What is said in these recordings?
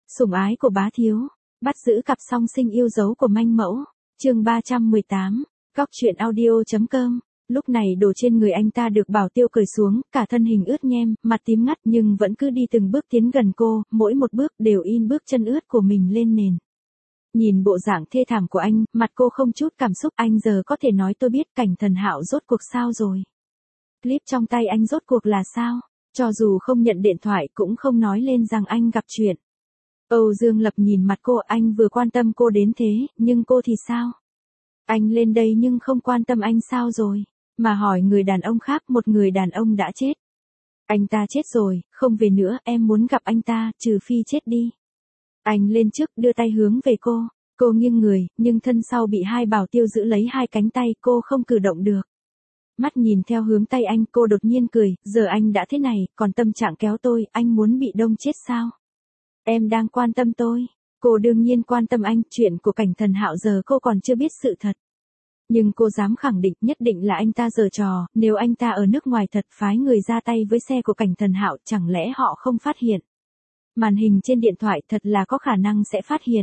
Sủng ái của bá thiếu, bắt giữ cặp song sinh yêu dấu của manh mẫu, chương 318, góc truyện audio.com. Lúc này đồ trên người anh ta được Bảo Tiêu cởi xuống, cả thân hình ướt nhem, mặt tím ngắt nhưng vẫn cứ đi từng bước tiến gần cô, mỗi một bước đều in bước chân ướt của mình lên nền. Nhìn bộ dạng thê thảm của anh, mặt cô không chút cảm xúc. Anh giờ có thể nói tôi biết Cảnh Thần Hạo rốt cuộc sao rồi. Clip trong tay anh rốt cuộc là sao? Cho dù không nhận điện thoại cũng không nói lên rằng anh gặp chuyện. Âu Dương Lập nhìn mặt cô, anh vừa quan tâm cô đến thế, nhưng cô thì sao? Anh lên đây nhưng không quan tâm anh sao rồi, mà hỏi người đàn ông khác, một người đàn ông đã chết. Anh ta chết rồi, không về nữa, em muốn gặp anh ta, trừ phi chết đi. Anh lên trước đưa tay hướng về cô nghiêng người, nhưng thân sau bị hai bảo tiêu giữ lấy hai cánh tay, cô không cử động được. Mắt nhìn theo hướng tay anh, cô đột nhiên cười, giờ anh đã thế này, còn tâm trạng kéo tôi, anh muốn bị đông chết sao? Em đang quan tâm tôi. Cô đương nhiên quan tâm anh, chuyện của Cảnh Thần Hạo giờ cô còn chưa biết sự thật. Nhưng cô dám khẳng định nhất định là anh ta giở trò, nếu anh ta ở nước ngoài thật phái người ra tay với xe của Cảnh Thần Hạo, chẳng lẽ họ không phát hiện? Màn hình trên điện thoại thật là có khả năng sẽ phát hiện.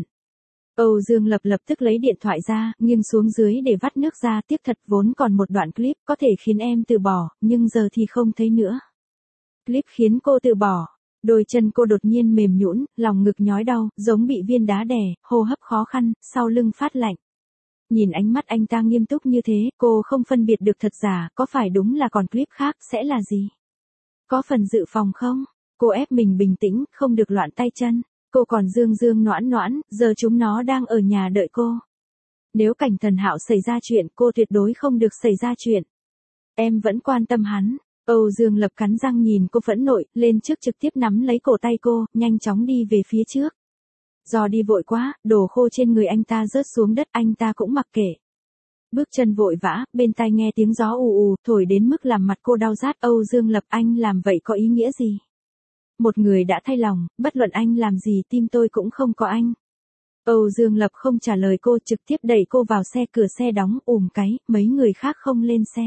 Âu Dương lập tức lấy điện thoại ra, nghiêng xuống dưới để vắt nước ra, tiếc thật vốn còn một đoạn clip có thể khiến em từ bỏ, nhưng giờ thì không thấy nữa. Clip khiến cô từ bỏ. Đôi chân cô đột nhiên mềm nhũn, lòng ngực nhói đau, giống bị viên đá đè, hô hấp khó khăn, sau lưng phát lạnh. Nhìn ánh mắt anh ta nghiêm túc như thế, cô không phân biệt được thật giả, có phải đúng là còn clip khác, sẽ là gì? Có phần dự phòng không? Cô ép mình bình tĩnh, không được loạn tay chân. Cô còn dương noãn, giờ chúng nó đang ở nhà đợi cô. Nếu Cảnh Thần Hạo xảy ra chuyện, cô tuyệt đối không được xảy ra chuyện. Em vẫn quan tâm hắn. Âu Dương Lập cắn răng nhìn cô phẫn nộ, lên trước trực tiếp nắm lấy cổ tay cô, nhanh chóng đi về phía trước. Do đi vội quá, đồ khô trên người anh ta rớt xuống đất, anh ta cũng mặc kệ. Bước chân vội vã, bên tai nghe tiếng gió ù, thổi đến mức làm mặt cô đau rát. Âu Dương Lập, anh làm vậy có ý nghĩa gì? Một người đã thay lòng, bất luận anh làm gì tim tôi cũng không có anh. Âu Dương Lập không trả lời cô, trực tiếp đẩy cô vào xe, cửa xe đóng, cái, mấy người khác không lên xe.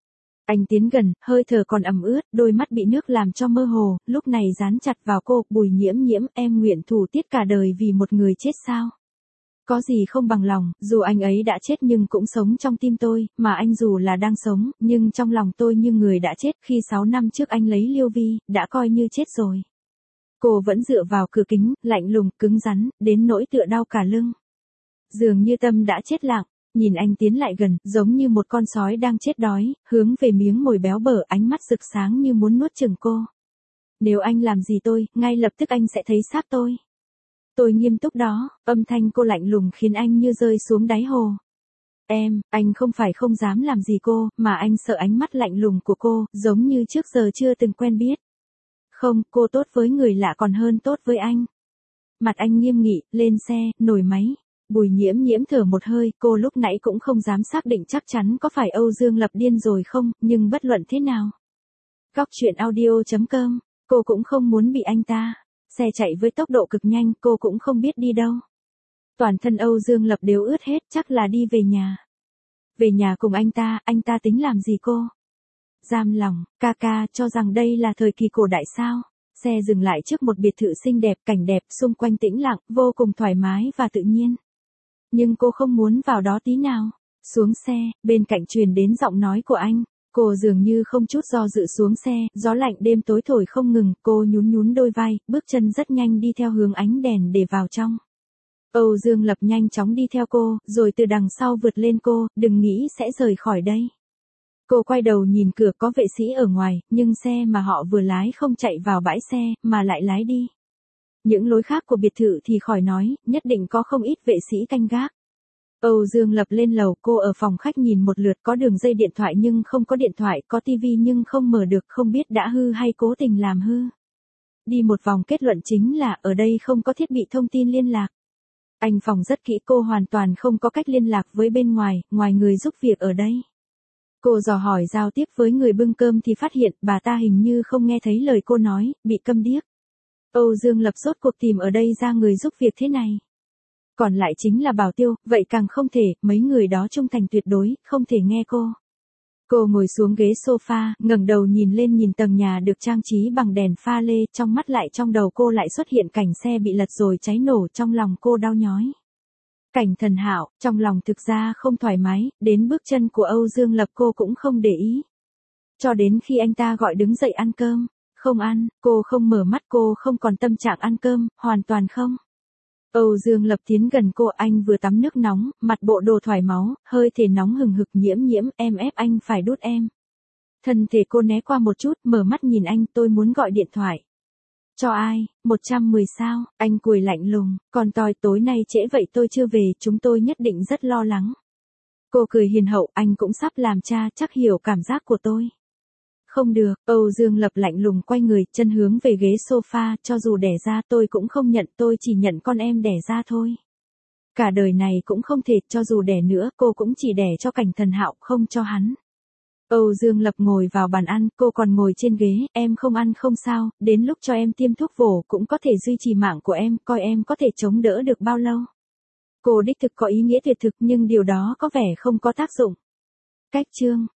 Anh tiến gần, hơi thở còn ẩm ướt, đôi mắt bị nước làm cho mơ hồ, lúc này dán chặt vào cô, Bùi Nhiễm, em nguyện thủ tiết cả đời vì một người chết sao? Có gì không bằng lòng, dù anh ấy đã chết nhưng cũng sống trong tim tôi, mà anh dù là đang sống, nhưng trong lòng tôi như người đã chết, khi 6 năm trước anh lấy Liêu Vi, đã coi như chết rồi. Cô vẫn dựa vào cửa kính, lạnh lùng, cứng rắn, đến nỗi tựa đau cả lưng. Dường như tâm đã chết lặng. Nhìn anh tiến lại gần, giống như một con sói đang chết đói, hướng về miếng mồi béo bở, ánh mắt rực sáng như muốn nuốt chửng cô. Nếu anh làm gì tôi, ngay lập tức anh sẽ thấy xác tôi. Tôi nghiêm túc đó, âm thanh cô lạnh lùng khiến anh như rơi xuống đáy hồ. Anh không phải không dám làm gì cô, mà anh sợ ánh mắt lạnh lùng của cô, giống như trước giờ chưa từng quen biết. Không, cô tốt với người lạ còn hơn tốt với anh. Mặt anh nghiêm nghị, lên xe, nổi máy. Bùi Nhiễm thở một hơi, cô lúc nãy cũng không dám xác định chắc chắn có phải Âu Dương Lập điên rồi không, nhưng bất luận thế nào. Góc truyện audio.com, cô cũng không muốn bị anh ta. Xe chạy với tốc độ cực nhanh, cô cũng không biết đi đâu. Toàn thân Âu Dương Lập đều ướt hết, chắc là đi về nhà. Về nhà cùng anh ta tính làm gì cô? Giam lòng, ca cho rằng đây là thời kỳ cổ đại sao? Xe dừng lại trước một biệt thự xinh đẹp, cảnh đẹp, xung quanh tĩnh lặng, vô cùng thoải mái và tự nhiên. Nhưng cô không muốn vào đó tí nào. Xuống xe, bên cạnh truyền đến giọng nói của anh. Cô dường như không chút do dự xuống xe, gió lạnh đêm tối thổi không ngừng, cô nhún đôi vai, bước chân rất nhanh đi theo hướng ánh đèn để vào trong. Âu Dương Lập nhanh chóng đi theo cô, rồi từ đằng sau vượt lên cô, đừng nghĩ sẽ rời khỏi đây. Cô quay đầu nhìn cửa, có vệ sĩ ở ngoài, nhưng xe mà họ vừa lái không chạy vào bãi xe, mà lại lái đi. Những lối khác của biệt thự thì khỏi nói, nhất định có không ít vệ sĩ canh gác. Âu Dương Lập lên lầu, cô ở phòng khách nhìn một lượt, có đường dây điện thoại nhưng không có điện thoại, có tivi nhưng không mở được, không biết đã hư hay cố tình làm hư. Đi một vòng kết luận chính là ở đây không có thiết bị thông tin liên lạc. Anh phòng rất kỹ, cô hoàn toàn không có cách liên lạc với bên ngoài, ngoài người giúp việc ở đây. Cô dò hỏi giao tiếp với người bưng cơm thì phát hiện bà ta hình như không nghe thấy lời cô nói, bị câm điếc. Âu Dương Lập rốt cuộc tìm ở đây ra người giúp việc thế này. Còn lại chính là Bảo Tiêu, vậy càng không thể, mấy người đó trung thành tuyệt đối, không thể nghe cô. Cô ngồi xuống ghế sofa, ngẩng đầu nhìn lên nhìn tầng nhà được trang trí bằng đèn pha lê, trong mắt lại trong đầu cô lại xuất hiện cảnh xe bị lật rồi cháy nổ, trong lòng cô đau nhói. Cảnh Thần Hạo, trong lòng thực ra không thoải mái, đến bước chân của Âu Dương Lập cô cũng không để ý. Cho đến khi anh ta gọi đứng dậy ăn cơm, không ăn, cô không mở mắt, cô không còn tâm trạng ăn cơm, hoàn toàn không. Âu Dương Lập tiến gần cô, anh vừa tắm nước nóng, mặt bộ đồ thoải máu, hơi thể nóng hừng hực, nhiễm, em ép anh phải đút em. Thân thể cô né qua một chút, mở mắt nhìn anh, tôi muốn gọi điện thoại. Cho ai, 110 sao, anh cười lạnh lùng, còn tối nay trễ vậy tôi chưa về, chúng tôi nhất định rất lo lắng. Cô cười hiền hậu, anh cũng sắp làm cha, chắc hiểu cảm giác của tôi. Không được, Âu Dương Lập lạnh lùng quay người, chân hướng về ghế sofa, cho dù đẻ ra tôi cũng không nhận, tôi chỉ nhận con em đẻ ra thôi. Cả đời này cũng không thể, cho dù đẻ nữa, cô cũng chỉ đẻ cho Cảnh Thần Hạo, không cho hắn. Âu Dương Lập ngồi vào bàn ăn, cô còn ngồi trên ghế, em không ăn không sao, đến lúc cho em tiêm thuốc vổ cũng có thể duy trì mạng của em, coi em có thể chống đỡ được bao lâu. Cô đích thực có ý nghĩa tuyệt thực nhưng điều đó có vẻ không có tác dụng. Cách chương